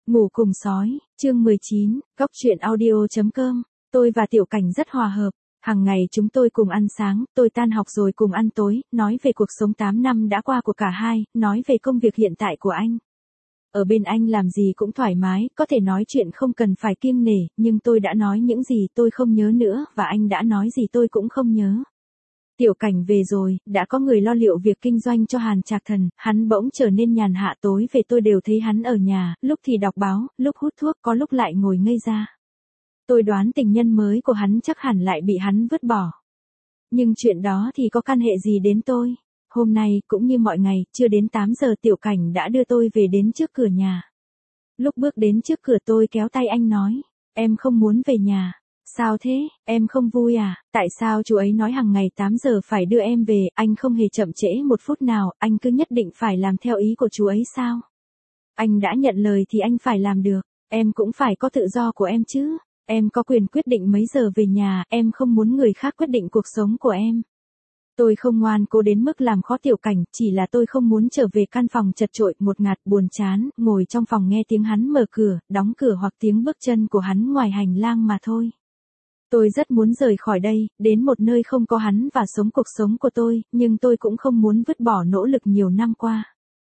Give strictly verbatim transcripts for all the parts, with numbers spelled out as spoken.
Ngủ cùng sói, chương mười chín, Góc truyện audio chấm com. Tôi và Tiểu Cảnh rất hòa hợp, hàng ngày chúng tôi cùng ăn sáng, tôi tan học rồi cùng ăn tối, nói về cuộc sống tám năm đã qua của cả hai, nói về công việc hiện tại của anh. Ở bên anh làm gì cũng thoải mái, có thể nói chuyện không cần phải kiêng nể, nhưng tôi đã nói những gì tôi không nhớ nữa và anh đã nói gì tôi cũng không nhớ. Tiểu Cảnh về rồi, đã có người lo liệu việc kinh doanh cho Hàn Trạc Thần, hắn bỗng trở nên nhàn hạ, tối về tôi đều thấy hắn ở nhà, lúc thì đọc báo, lúc hút thuốc, có lúc lại ngồi ngây ra. Tôi đoán tình nhân mới của hắn chắc hẳn lại bị hắn vứt bỏ. Nhưng chuyện đó thì có can hệ gì đến tôi? Hôm nay, cũng như mọi ngày, chưa đến tám giờ Tiểu Cảnh đã đưa tôi về đến trước cửa nhà. Lúc bước đến trước cửa tôi kéo tay anh nói, em không muốn về nhà. Sao thế, em không vui à, tại sao chú ấy nói hàng ngày tám giờ phải đưa em về, anh không hề chậm trễ một phút nào, anh cứ nhất định phải làm theo ý của chú ấy sao? Anh đã nhận lời thì anh phải làm được, em cũng phải có tự do của em chứ, em có quyền quyết định mấy giờ về nhà, em không muốn người khác quyết định cuộc sống của em. Tôi không ngoan cố đến mức làm khó Tiểu Cảnh, chỉ là tôi không muốn trở về căn phòng chật chội, một ngạt, buồn chán, ngồi trong phòng nghe tiếng hắn mở cửa, đóng cửa hoặc tiếng bước chân của hắn ngoài hành lang mà thôi. Tôi rất muốn rời khỏi đây, đến một nơi không có hắn và sống cuộc sống của tôi, nhưng tôi cũng không muốn vứt bỏ nỗ lực nhiều năm qua.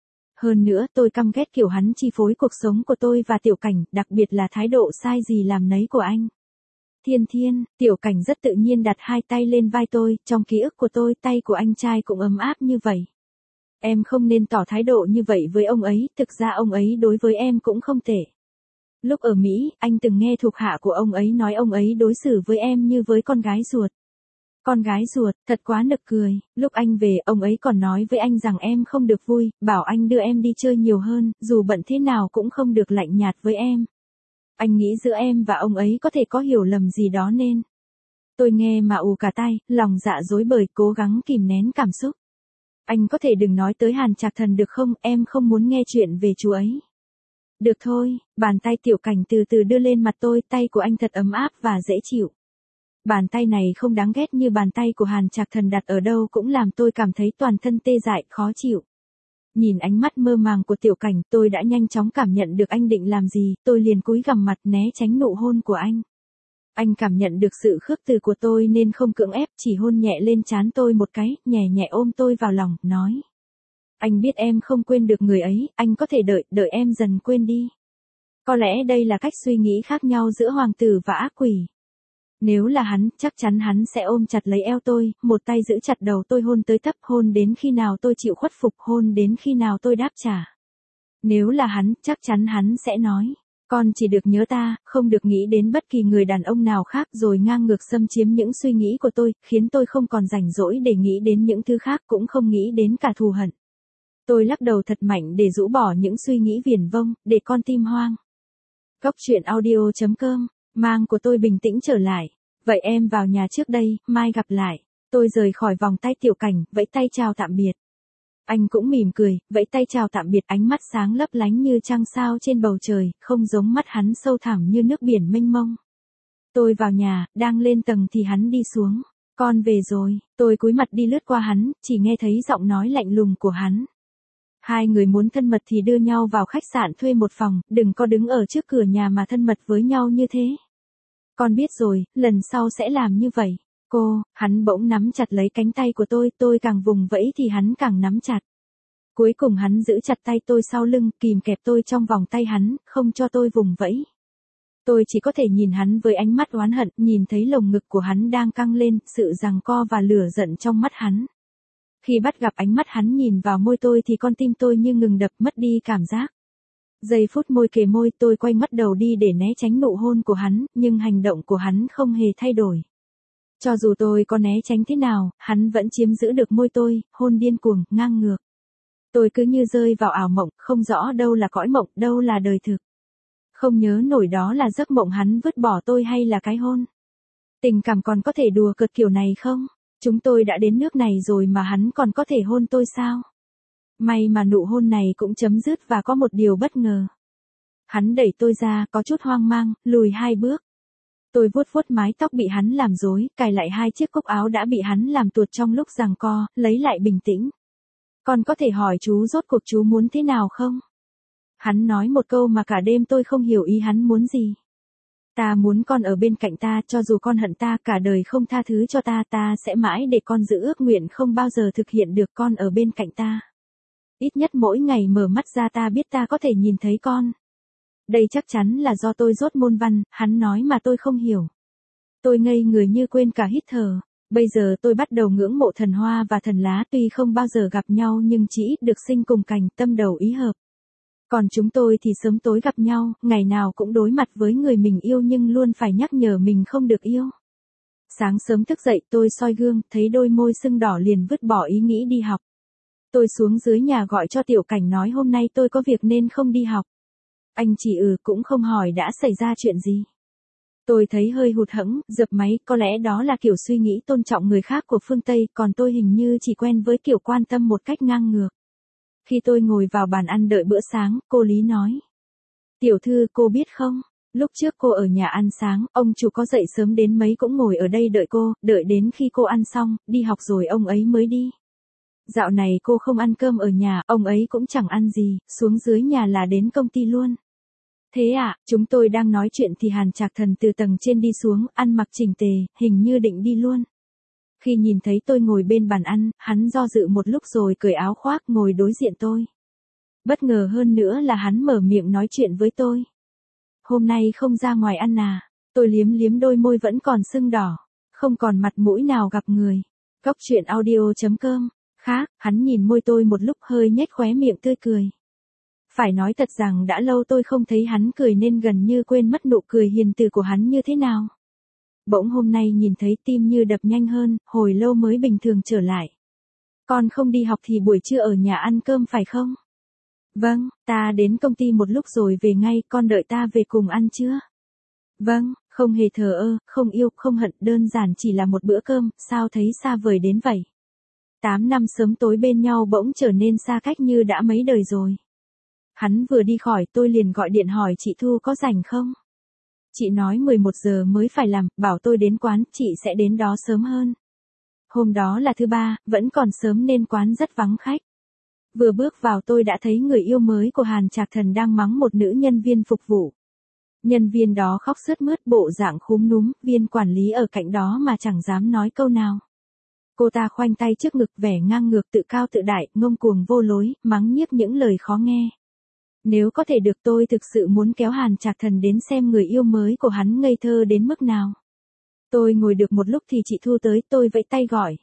Hơn nữa tôi căm ghét kiểu hắn chi phối cuộc sống của tôi và Tiểu Cảnh, đặc biệt là thái độ sai gì làm nấy của anh. Thiên Thiên, Tiểu Cảnh rất tự nhiên đặt hai tay lên vai tôi, trong ký ức của tôi tay của anh trai cũng ấm áp như vậy. Em không nên tỏ thái độ như vậy với ông ấy, thực ra ông ấy đối với em cũng không tệ. Lúc ở Mỹ, anh từng nghe thuộc hạ của ông ấy nói ông ấy đối xử với em như với con gái ruột. Con gái ruột, thật quá nực cười, lúc anh về, ông ấy còn nói với anh rằng em không được vui, bảo anh đưa em đi chơi nhiều hơn, dù bận thế nào cũng không được lạnh nhạt với em. Anh nghĩ giữa em và ông ấy có thể có hiểu lầm gì đó nên. Tôi nghe mà ù cả tai, lòng dạ rối bời, cố gắng kìm nén cảm xúc. Anh có thể đừng nói tới Hàn Trạc Thần được không, em không muốn nghe chuyện về chú ấy. Được thôi, bàn tay Tiểu Cảnh từ từ đưa lên mặt tôi, tay của anh thật ấm áp và dễ chịu. Bàn tay này không đáng ghét như bàn tay của Hàn Trạc Thần đặt ở đâu cũng làm tôi cảm thấy toàn thân tê dại, khó chịu. Nhìn ánh mắt mơ màng của Tiểu Cảnh, tôi đã nhanh chóng cảm nhận được anh định làm gì, tôi liền cúi gằm mặt né tránh nụ hôn của anh. Anh cảm nhận được sự khước từ của tôi nên không cưỡng ép, chỉ hôn nhẹ lên trán tôi một cái, nhẹ nhẹ ôm tôi vào lòng, nói. Anh biết em không quên được người ấy, anh có thể đợi, đợi em dần quên đi. Có lẽ đây là cách suy nghĩ khác nhau giữa hoàng tử và ác quỷ. Nếu là hắn, chắc chắn hắn sẽ ôm chặt lấy eo tôi, một tay giữ chặt đầu tôi hôn tới tấp, hôn đến khi nào tôi chịu khuất phục, hôn đến khi nào tôi đáp trả. Nếu là hắn, chắc chắn hắn sẽ nói, con chỉ được nhớ ta, không được nghĩ đến bất kỳ người đàn ông nào khác, rồi ngang ngược xâm chiếm những suy nghĩ của tôi, khiến tôi không còn rảnh rỗi để nghĩ đến những thứ khác, cũng không nghĩ đến cả thù hận. Tôi lắc đầu thật mạnh để rũ bỏ những suy nghĩ viển vông, để con tim hoang. Góc truyện audio chấm com, mang của tôi bình tĩnh trở lại. Vậy em vào nhà trước đây, mai gặp lại. Tôi rời khỏi vòng tay Tiểu Cảnh, vẫy tay chào tạm biệt. Anh cũng mỉm cười, vẫy tay chào tạm biệt, ánh mắt sáng lấp lánh như trăng sao trên bầu trời, không giống mắt hắn sâu thẳm như nước biển mênh mông. Tôi vào nhà, đang lên tầng thì hắn đi xuống. Con về rồi, tôi cúi mặt đi lướt qua hắn, chỉ nghe thấy giọng nói lạnh lùng của hắn. Hai người muốn thân mật thì đưa nhau vào khách sạn thuê một phòng, đừng có đứng ở trước cửa nhà mà thân mật với nhau như thế. Con biết rồi, lần sau sẽ làm như vậy. Cô, hắn bỗng nắm chặt lấy cánh tay của tôi, tôi càng vùng vẫy thì hắn càng nắm chặt. Cuối cùng hắn giữ chặt tay tôi sau lưng, kìm kẹp tôi trong vòng tay hắn, không cho tôi vùng vẫy. Tôi chỉ có thể nhìn hắn với ánh mắt oán hận, nhìn thấy lồng ngực của hắn đang căng lên, sự giằng co và lửa giận trong mắt hắn. Khi bắt gặp ánh mắt hắn nhìn vào môi tôi thì con tim tôi như ngừng đập, mất đi cảm giác. Giây phút môi kề môi, tôi quay mắt đầu đi để né tránh nụ hôn của hắn, nhưng hành động của hắn không hề thay đổi. Cho dù tôi có né tránh thế nào, hắn vẫn chiếm giữ được môi tôi, hôn điên cuồng, ngang ngược. Tôi cứ như rơi vào ảo mộng, không rõ đâu là cõi mộng, đâu là đời thực. Không nhớ nổi đó là giấc mộng hắn vứt bỏ tôi hay là cái hôn. Tình cảm còn có thể đùa cợt kiểu này không? Chúng tôi đã đến nước này rồi mà hắn còn có thể hôn tôi sao? May mà nụ hôn này cũng chấm dứt và có một điều bất ngờ. Hắn đẩy tôi ra, có chút hoang mang, lùi hai bước. Tôi vuốt vuốt mái tóc bị hắn làm rối, cài lại hai chiếc cúc áo đã bị hắn làm tuột trong lúc giằng co, lấy lại bình tĩnh. Con có thể hỏi chú rốt cuộc chú muốn thế nào không? Hắn nói một câu mà cả đêm tôi không hiểu ý hắn muốn gì. Ta muốn con ở bên cạnh ta, cho dù con hận ta cả đời không tha thứ cho ta, ta sẽ mãi để con giữ ước nguyện không bao giờ thực hiện được, con ở bên cạnh ta. Ít nhất mỗi ngày mở mắt ra ta biết ta có thể nhìn thấy con. Đây chắc chắn là do tôi dốt môn văn, hắn nói mà tôi không hiểu. Tôi ngây người như quên cả hít thở. Bây giờ tôi bắt đầu ngưỡng mộ thần hoa và thần lá, tuy không bao giờ gặp nhau nhưng chỉ ít được sinh cùng cành, tâm đầu ý hợp. Còn chúng tôi thì sớm tối gặp nhau, ngày nào cũng đối mặt với người mình yêu nhưng luôn phải nhắc nhở mình không được yêu. Sáng sớm thức dậy tôi soi gương, thấy đôi môi sưng đỏ liền vứt bỏ ý nghĩ đi học. Tôi xuống dưới nhà gọi cho Tiểu Cảnh nói hôm nay tôi có việc nên không đi học. Anh chỉ ừ cũng không hỏi đã xảy ra chuyện gì. Tôi thấy hơi hụt hẫng, dập máy, có lẽ đó là kiểu suy nghĩ tôn trọng người khác của phương Tây, còn tôi hình như chỉ quen với kiểu quan tâm một cách ngang ngược. Khi tôi ngồi vào bàn ăn đợi bữa sáng, cô Lý nói. Tiểu thư, cô biết không, lúc trước cô ở nhà ăn sáng, ông chủ có dậy sớm đến mấy cũng ngồi ở đây đợi cô, đợi đến khi cô ăn xong, đi học rồi ông ấy mới đi. Dạo này cô không ăn cơm ở nhà, ông ấy cũng chẳng ăn gì, xuống dưới nhà là đến công ty luôn. Thế à, chúng tôi đang nói chuyện thì Hàn Trạc Thần từ tầng trên đi xuống, ăn mặc chỉnh tề, hình như định đi luôn. Khi nhìn thấy tôi ngồi bên bàn ăn, hắn do dự một lúc rồi cởi áo khoác ngồi đối diện tôi. Bất ngờ hơn nữa là hắn mở miệng nói chuyện với tôi. Hôm nay không ra ngoài ăn à, tôi liếm liếm đôi môi vẫn còn sưng đỏ, không còn mặt mũi nào gặp người. Góc truyện audio chấm com, khác, hắn nhìn môi tôi một lúc hơi nhếch khóe miệng tươi cười. Phải nói thật rằng đã lâu tôi không thấy hắn cười nên gần như quên mất nụ cười hiền từ của hắn như thế nào. Bỗng hôm nay nhìn thấy tim như đập nhanh hơn, hồi lâu mới bình thường trở lại. Con không đi học thì buổi trưa ở nhà ăn cơm phải không? Vâng, ta đến công ty một lúc rồi về ngay, con đợi ta về cùng ăn chưa? Vâng, không hề thờ ơ, không yêu, không hận, đơn giản chỉ là một bữa cơm, sao thấy xa vời đến vậy? Tám năm sớm tối bên nhau bỗng trở nên xa cách như đã mấy đời rồi. Hắn vừa đi khỏi tôi liền gọi điện hỏi chị Thu có rảnh không? Chị nói mười một giờ mới phải làm, bảo tôi đến quán, chị sẽ đến đó sớm hơn. Hôm đó là thứ ba, vẫn còn sớm nên quán rất vắng khách. Vừa bước vào tôi đã thấy người yêu mới của Hàn Trạc Thần đang mắng một nữ nhân viên phục vụ. Nhân viên đó khóc sướt mướt bộ dạng khúm núm, viên quản lý ở cạnh đó mà chẳng dám nói câu nào. Cô ta khoanh tay trước ngực vẻ ngang ngược tự cao tự đại, ngông cuồng vô lối, mắng nhiếc những lời khó nghe. Nếu có thể được tôi thực sự muốn kéo Hàn Trạc Thần đến xem người yêu mới của hắn ngây thơ đến mức nào. Tôi ngồi được một lúc thì chị Thu tới, tôi vẫy tay gọi.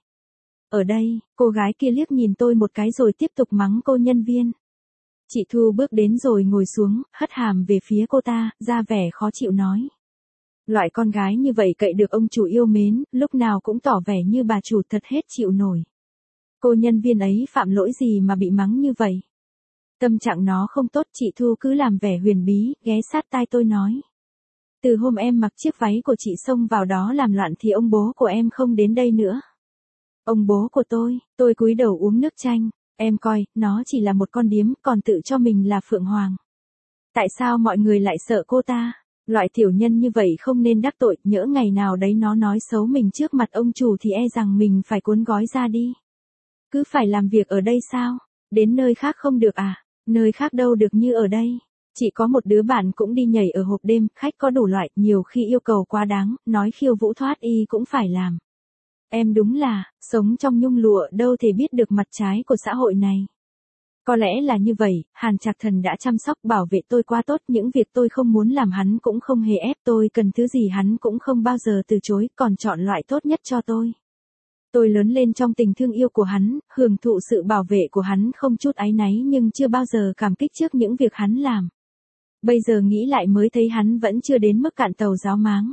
Ở đây, cô gái kia liếc nhìn tôi một cái rồi tiếp tục mắng cô nhân viên. Chị Thu bước đến rồi ngồi xuống, hất hàm về phía cô ta, ra vẻ khó chịu nói. Loại con gái như vậy cậy được ông chủ yêu mến, lúc nào cũng tỏ vẻ như bà chủ thật hết chịu nổi. Cô nhân viên ấy phạm lỗi gì mà bị mắng như vậy? Tâm trạng nó không tốt, chị Thu cứ làm vẻ huyền bí, ghé sát tai tôi nói. Từ hôm em mặc chiếc váy của chị xông vào đó làm loạn thì ông bố của em không đến đây nữa. Ông bố của tôi, tôi cúi đầu uống nước chanh, em coi, nó chỉ là một con điếm, còn tự cho mình là Phượng Hoàng. Tại sao mọi người lại sợ cô ta? Loại tiểu nhân như vậy không nên đắc tội, nhỡ ngày nào đấy nó nói xấu mình trước mặt ông chủ thì e rằng mình phải cuốn gói ra đi. Cứ phải làm việc ở đây sao? Đến nơi khác không được à? Nơi khác đâu được như ở đây. Chỉ có một đứa bạn cũng đi nhảy ở hộp đêm, khách có đủ loại, nhiều khi yêu cầu quá đáng, nói khiêu vũ thoát y cũng phải làm. Em đúng là, sống trong nhung lụa đâu thể biết được mặt trái của xã hội này. Có lẽ là như vậy, Hàn Trạc Thần đã chăm sóc bảo vệ tôi quá tốt, những việc tôi không muốn làm hắn cũng không hề ép tôi, cần thứ gì hắn cũng không bao giờ từ chối, còn chọn loại tốt nhất cho tôi. Tôi lớn lên trong tình thương yêu của hắn, hưởng thụ sự bảo vệ của hắn không chút áy náy nhưng chưa bao giờ cảm kích trước những việc hắn làm. Bây giờ nghĩ lại mới thấy hắn vẫn chưa đến mức cạn tàu giáo máng.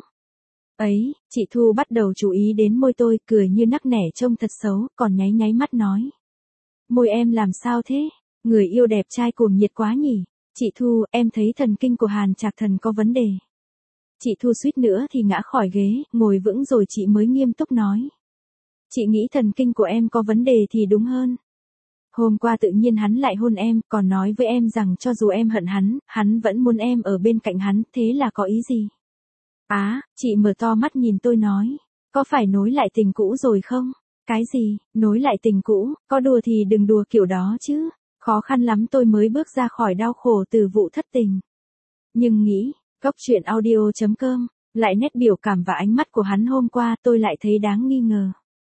Ấy, chị Thu bắt đầu chú ý đến môi tôi, cười như nắc nẻ trông thật xấu, còn nháy nháy mắt nói. Môi em làm sao thế? Người yêu đẹp trai cuồng nhiệt quá nhỉ? Chị Thu, em thấy thần kinh của Hàn Trạc Thần có vấn đề. Chị Thu suýt nữa thì ngã khỏi ghế, ngồi vững rồi chị mới nghiêm túc nói. Chị nghĩ thần kinh của em có vấn đề thì đúng hơn. Hôm qua tự nhiên hắn lại hôn em, còn nói với em rằng cho dù em hận hắn, hắn vẫn muốn em ở bên cạnh hắn, thế là có ý gì? Á, à, chị mở to mắt nhìn tôi nói, có phải nối lại tình cũ rồi không? Cái gì, nối lại tình cũ, có đùa thì đừng đùa kiểu đó chứ. Khó khăn lắm tôi mới bước ra khỏi đau khổ từ vụ thất tình. Nhưng nghĩ, Góc truyện audio.com, lại nét biểu cảm và ánh mắt của hắn hôm qua tôi lại thấy đáng nghi ngờ.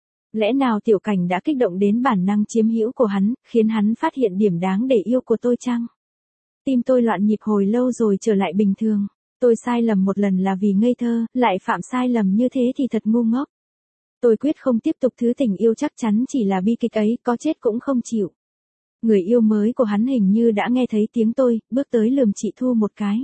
Lẽ nào Tiểu Cảnh đã kích động đến bản năng chiếm hữu của hắn, khiến hắn phát hiện điểm đáng để yêu của tôi chăng? Tim tôi loạn nhịp hồi lâu rồi trở lại bình thường. Tôi sai lầm một lần là vì ngây thơ, lại phạm sai lầm như thế thì thật ngu ngốc. Tôi quyết không tiếp tục thứ tình yêu chắc chắn chỉ là bi kịch ấy, có chết cũng không chịu. Người yêu mới của hắn hình như đã nghe thấy tiếng tôi, bước tới lườm chị Thu một cái.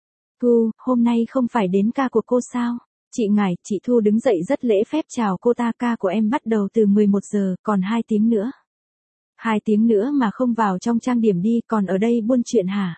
Thu, hôm nay không phải đến ca của cô sao? Chị ngài, chị Thu đứng dậy rất lễ phép chào cô ta. Ca của em bắt đầu từ mười một giờ, còn hai tiếng nữa. Hai tiếng nữa mà không vào trong trang điểm đi, còn ở đây buôn chuyện hả?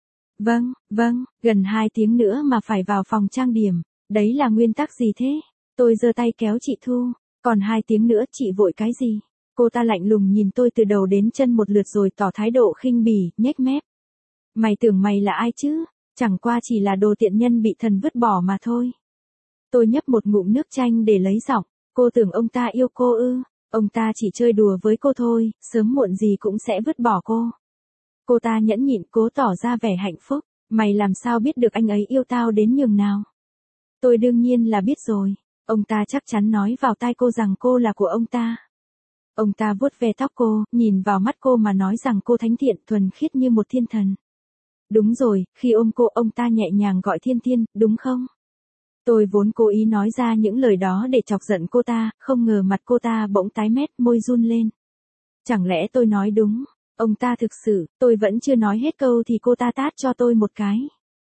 Vâng, vâng, gần hai tiếng nữa mà phải vào phòng trang điểm. Đấy là nguyên tắc gì thế? Tôi giơ tay kéo chị Thu. Còn hai tiếng nữa chị vội cái gì? Cô ta lạnh lùng nhìn tôi từ đầu đến chân một lượt rồi tỏ thái độ khinh bỉ, nhếch mép. Mày tưởng mày là ai chứ? Chẳng qua chỉ là đồ tiện nhân bị thần vứt bỏ mà thôi. Tôi nhấp một ngụm nước chanh để lấy giọng. Cô tưởng ông ta yêu cô ư? Ông ta chỉ chơi đùa với cô thôi, sớm muộn gì cũng sẽ vứt bỏ cô. Cô ta nhẫn nhịn cố tỏ ra vẻ hạnh phúc. Mày làm sao biết được anh ấy yêu tao đến nhường nào? Tôi đương nhiên là biết rồi. Ông ta chắc chắn nói vào tai cô rằng cô là của ông ta. Ông ta vuốt ve tóc cô, nhìn vào mắt cô mà nói rằng cô thánh thiện thuần khiết như một thiên thần. Đúng rồi, khi ôm cô ông ta nhẹ nhàng gọi thiên thiên, đúng không? Tôi vốn cố ý nói ra những lời đó để chọc giận cô ta, không ngờ mặt cô ta bỗng tái mét, môi run lên. Chẳng lẽ tôi nói đúng? Ông ta thực sự, tôi vẫn chưa nói hết câu thì cô ta tát cho tôi một cái.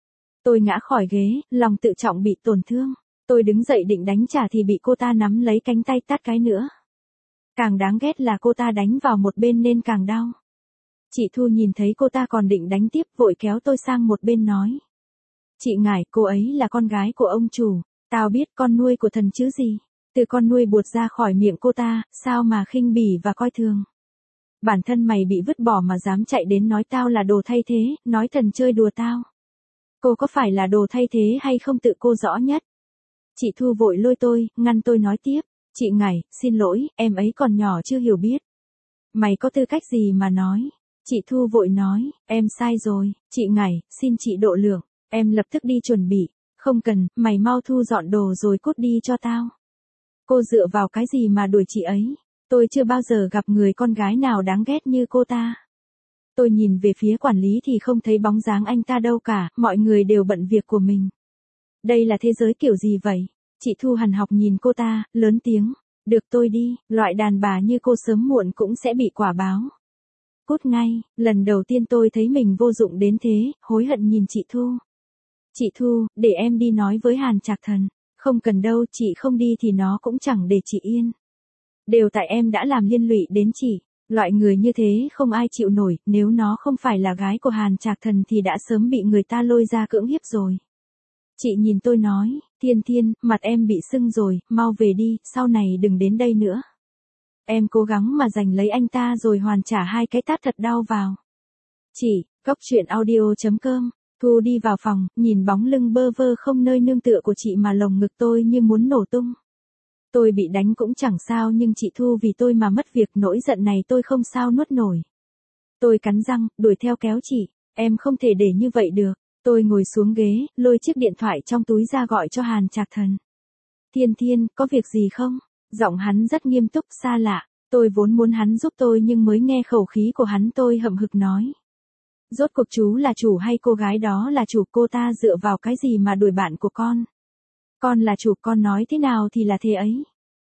Tôi ngã khỏi ghế, lòng tự trọng bị tổn thương. Tôi đứng dậy định đánh trả thì bị cô ta nắm lấy cánh tay tát cái nữa. Càng đáng ghét là cô ta đánh vào một bên nên càng đau. Chị Thu nhìn thấy cô ta còn định đánh tiếp vội kéo tôi sang một bên nói. Chị ngài, cô ấy là con gái của ông chủ. Tao biết con nuôi của thần chứ gì. Từ con nuôi buột ra khỏi miệng cô ta, sao mà khinh bỉ và coi thường. Bản thân mày bị vứt bỏ mà dám chạy đến nói tao là đồ thay thế, nói thần chơi đùa tao. Cô có phải là đồ thay thế hay không tự cô rõ nhất. Chị Thu vội lôi tôi, ngăn tôi nói tiếp. Chị ngài, xin lỗi, em ấy còn nhỏ chưa hiểu biết. Mày có tư cách gì mà nói. Chị Thu vội nói, em sai rồi, chị ngài, xin chị độ lượng. Em lập tức đi chuẩn bị. Không cần, mày mau thu dọn đồ rồi cút đi cho tao. Cô dựa vào cái gì mà đuổi chị ấy? Tôi chưa bao giờ gặp người con gái nào đáng ghét như cô ta. Tôi nhìn về phía quản lý thì không thấy bóng dáng anh ta đâu cả, mọi người đều bận việc của mình. Đây là thế giới kiểu gì vậy? Chị Thu hằn học nhìn cô ta, lớn tiếng. Được tôi đi, loại đàn bà như cô sớm muộn cũng sẽ bị quả báo. Cút ngay, lần đầu tiên tôi thấy mình vô dụng đến thế, hối hận nhìn chị Thu. Chị Thu, để em đi nói với Hàn Trạc Thần. Không cần đâu, chị không đi thì nó cũng chẳng để chị yên. Đều tại em đã làm liên lụy đến chị. Loại người như thế không ai chịu nổi, nếu nó không phải là gái của Hàn Trạc Thần thì đã sớm bị người ta lôi ra cưỡng hiếp rồi. Chị nhìn tôi nói, Thiên Thiên, mặt em bị sưng rồi, mau về đi, sau này đừng đến đây nữa. Em cố gắng mà giành lấy anh ta rồi hoàn trả hai cái tát thật đau vào. Chị, Góc truyện audio.com, Thu đi vào phòng, nhìn bóng lưng bơ vơ không nơi nương tựa của chị mà lồng ngực tôi như muốn nổ tung. Tôi bị đánh cũng chẳng sao nhưng chị Thu vì tôi mà mất việc, nỗi giận này tôi không sao nuốt nổi. Tôi cắn răng, đuổi theo kéo chị, em không thể để như vậy được. Tôi ngồi xuống ghế, lôi chiếc điện thoại trong túi ra gọi cho Hàn Trạc Thần. Thiên Thiên, có việc gì không? Giọng hắn rất nghiêm túc, xa lạ. Tôi vốn muốn hắn giúp tôi nhưng mới nghe khẩu khí của hắn tôi hậm hực nói. Rốt cuộc chú là chủ hay cô gái đó là chủ, cô ta dựa vào cái gì mà đuổi bạn của con? Con là chủ, con nói thế nào thì là thế ấy.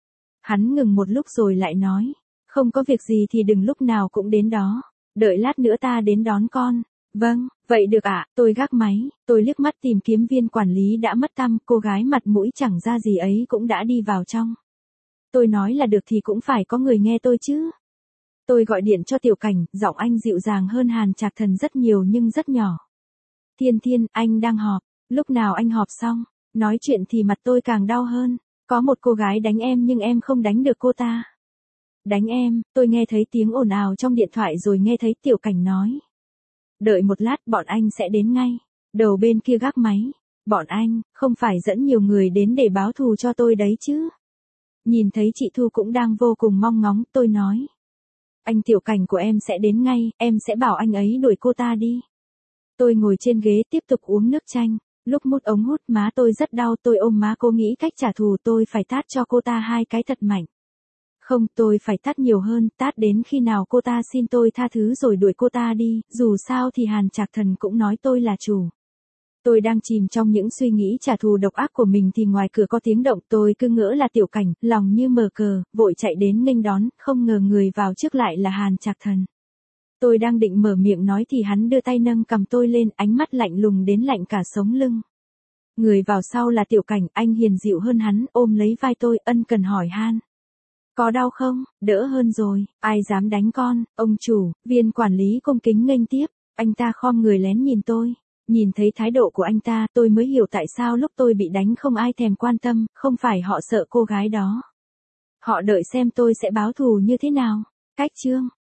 Hắn ngừng một lúc rồi lại nói. Không có việc gì thì đừng lúc nào cũng đến đó. Đợi lát nữa ta đến đón con. Vâng, vậy được ạ, tôi gác máy, tôi liếc mắt tìm kiếm viên quản lý đã mất tăm, cô gái mặt mũi chẳng ra gì ấy cũng đã đi vào trong. Tôi nói là được thì cũng phải có người nghe tôi chứ. Tôi gọi điện cho Tiểu Cảnh, giọng anh dịu dàng hơn Hàn Trạc Thần rất nhiều nhưng rất nhỏ. Thiên Thiên, anh đang họp, lúc nào anh họp xong, nói chuyện thì mặt tôi càng đau hơn. Có một cô gái đánh em nhưng em không đánh được cô ta. Đánh em, tôi nghe thấy tiếng ồn ào trong điện thoại rồi nghe thấy Tiểu Cảnh nói. Đợi một lát bọn anh sẽ đến ngay. Đầu bên kia gác máy. Bọn anh, không phải dẫn nhiều người đến để báo thù cho tôi đấy chứ. Nhìn thấy chị Thu cũng đang vô cùng mong ngóng, tôi nói. Anh Tiểu Cảnh của em sẽ đến ngay, em sẽ bảo anh ấy đuổi cô ta đi. Tôi ngồi trên ghế tiếp tục uống nước chanh. Lúc mút ống hút má tôi rất đau, tôi ôm má cô nghĩ cách trả thù, tôi phải tát cho cô ta hai cái thật mạnh. Không, tôi phải tát nhiều hơn, tát đến khi nào cô ta xin tôi tha thứ rồi đuổi cô ta đi, dù sao thì Hàn Trạc Thần cũng nói tôi là chủ. Tôi đang chìm trong những suy nghĩ trả thù độc ác của mình thì ngoài cửa có tiếng động, tôi cứ ngỡ là Tiểu Cảnh, lòng như mờ cờ, vội chạy đến nghênh đón, không ngờ người vào trước lại là Hàn Trạc Thần. Tôi đang định mở miệng nói thì hắn đưa tay nâng cầm tôi lên, ánh mắt lạnh lùng đến lạnh cả sống lưng. Người vào sau là Tiểu Cảnh, anh hiền dịu hơn hắn, ôm lấy vai tôi, ân cần hỏi han. Có đau không? Đỡ hơn rồi, ai dám đánh con, ông chủ, viên quản lý cung kính nghênh tiếp, anh ta khom người lén nhìn tôi. Nhìn thấy thái độ của anh ta, tôi mới hiểu tại sao lúc tôi bị đánh không ai thèm quan tâm, không phải họ sợ cô gái đó. Họ đợi xem tôi sẽ báo thù như thế nào. Cách chương